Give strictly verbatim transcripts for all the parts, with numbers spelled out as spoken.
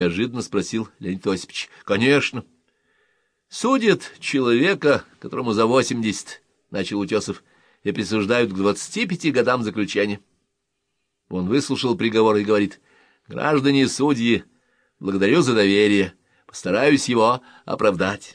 — неожиданно спросил Леонид Осипович. — Конечно. — Судят человека, которому за восемьдесят, — начал Утесов, — и присуждают к двадцати пяти годам заключения. Он выслушал приговор и говорит: — Граждане судьи, благодарю за доверие, постараюсь его оправдать.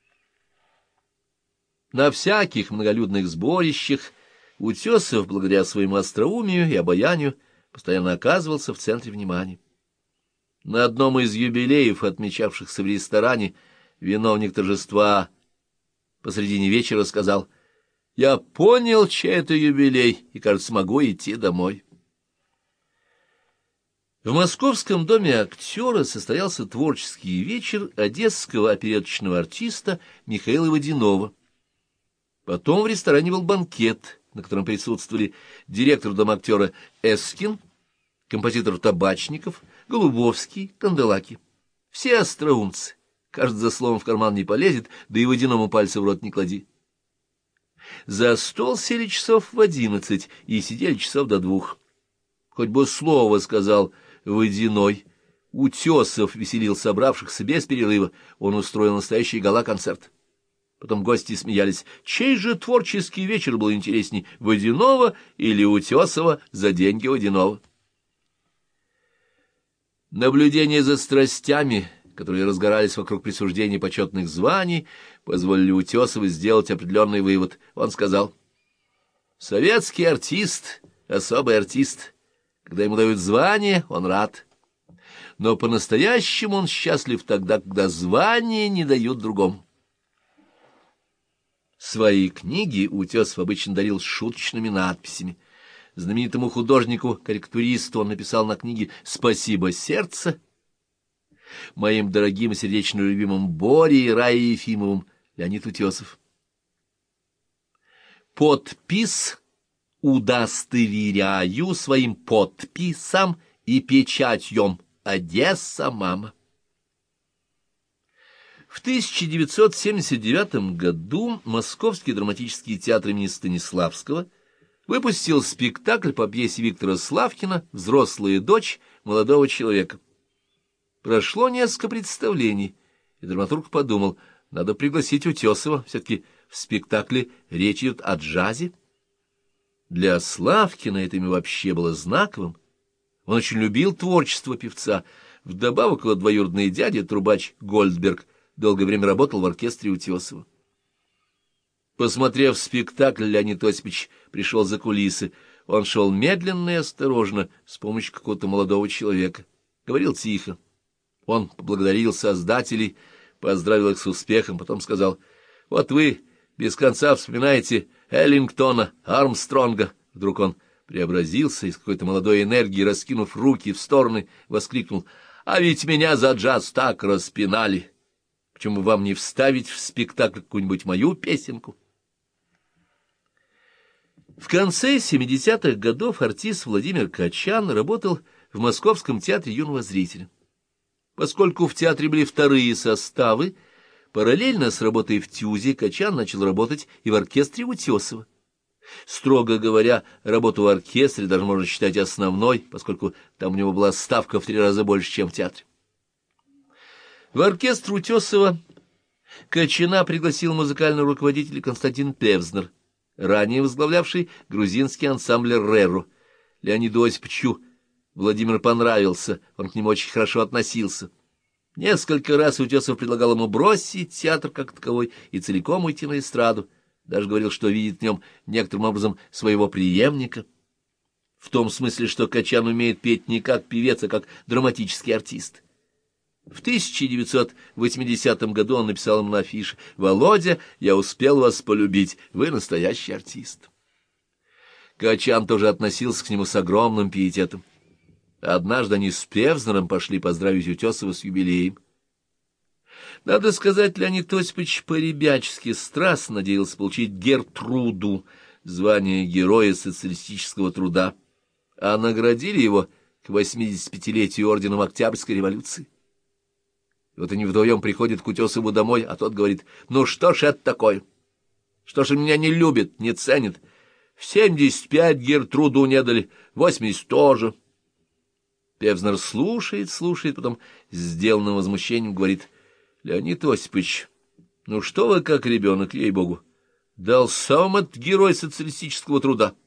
На всяких многолюдных сборищах Утесов, благодаря своему остроумию и обаянию, постоянно оказывался в центре внимания. На одном из юбилеев, отмечавшихся в ресторане, виновник торжества посредине вечера сказал: «Я понял, чей это юбилей, и, кажется, могу идти домой». В Московском доме актера состоялся творческий вечер одесского опереточного артиста Михаила Водянова. Потом в ресторане был банкет, на котором присутствовали директор дома актера Эскин, композитор Табачников, Голубовский, Канделаки. Все остроумцы, каждый за словом в карман не полезет, да и Водяному пальца в рот не клади. За стол сели часов в одиннадцать и сидели часов до двух. Хоть бы слово сказал Водяной. Утесов веселил собравшихся без перерыва, он устроил настоящий гала-концерт. Потом гости смеялись. Чей же творческий вечер был интересней, Водянова или Утесова за деньги Водянова? Наблюдение за страстями, которые разгорались вокруг присуждения почетных званий, позволили Утесову сделать определенный вывод. Он сказал: «Советский артист — особый артист. Когда ему дают звание, он рад. Но по-настоящему он счастлив тогда, когда звание не дают другому». Свои книги Утесов обычно дарил с шуточными надписями. Знаменитому художнику-карикатуристу он написал на книге «Спасибо, сердце». Моим дорогим и сердечно любимым Боре и Рае Ефимовым Леонид Утесов. Подпис удостоверяю своим подписом и печатьем. Одесса, мама. В тысяча девятьсот семьдесят девятом году Московский драматический театр имени Станиславского выпустил спектакль по пьесе Виктора Славкина «Взрослая дочь молодого человека». Прошло несколько представлений, и драматург подумал, надо пригласить Утесова, все-таки в спектакле речь идет о джазе. Для Славкина это имя вообще было знаковым. Он очень любил творчество певца. Вдобавок его двоюродный дядя, трубач Гольдберг, долгое время работал в оркестре Утесова. Посмотрев спектакль, Леонид Осипович пришел за кулисы. Он шел медленно и осторожно, с помощью какого-то молодого человека. Говорил тихо. Он поблагодарил создателей, поздравил их с успехом, потом сказал: «Вот вы без конца вспоминаете Эллингтона, Армстронга». Вдруг он преобразился и с какой-то молодой энергией, раскинув руки в стороны, воскликнул: «А ведь меня за джаз так распинали! Почему вам не вставить в спектакль какую-нибудь мою песенку?» В конце семидесятых годов артист Владимир Качан работал в Московском театре юного зрителя. Поскольку в театре были вторые составы, параллельно с работой в ТЮЗе Качан начал работать и в оркестре Утесова. Строго говоря, работу в оркестре даже можно считать основной, поскольку там у него была ставка в три раза больше, чем в театре. В оркестр Утесова Качана пригласил музыкальный руководитель Константин Певзнер, ранее возглавлявший грузинский ансамбль «Реру». Леониду Осиповичу Владимир понравился, он к нему очень хорошо относился. Несколько раз Утесов предлагал ему бросить театр как таковой и целиком уйти на эстраду, даже говорил, что видит в нем некоторым образом своего преемника, в том смысле, что Качан умеет петь не как певец, а как драматический артист. В тысяча девятьсот восьмидесятом году он написал ему на афише: «Володя, я успел вас полюбить, вы настоящий артист». Качан тоже относился к нему с огромным пиететом. Однажды они с Певзнером пошли поздравить Утесова с юбилеем. Надо сказать, Леонид Осипович по-ребячески страстно надеялся получить Гертруду, звание Героя социалистического труда, а наградили его к восьмидесятипятилетию орденом Октябрьской революции. И вот они вдвоем приходят к Утесову домой, а тот говорит: «Ну что ж это такое? Что ж меня не любит, не ценит? В семьдесят пять Гертруду не дали, восемьдесят тоже». Певзнер слушает, слушает, потом с сделанным возмущением говорит: «Леонид Осипович, ну что вы как ребенок, ей-богу! Дал сам этот герой социалистического труда.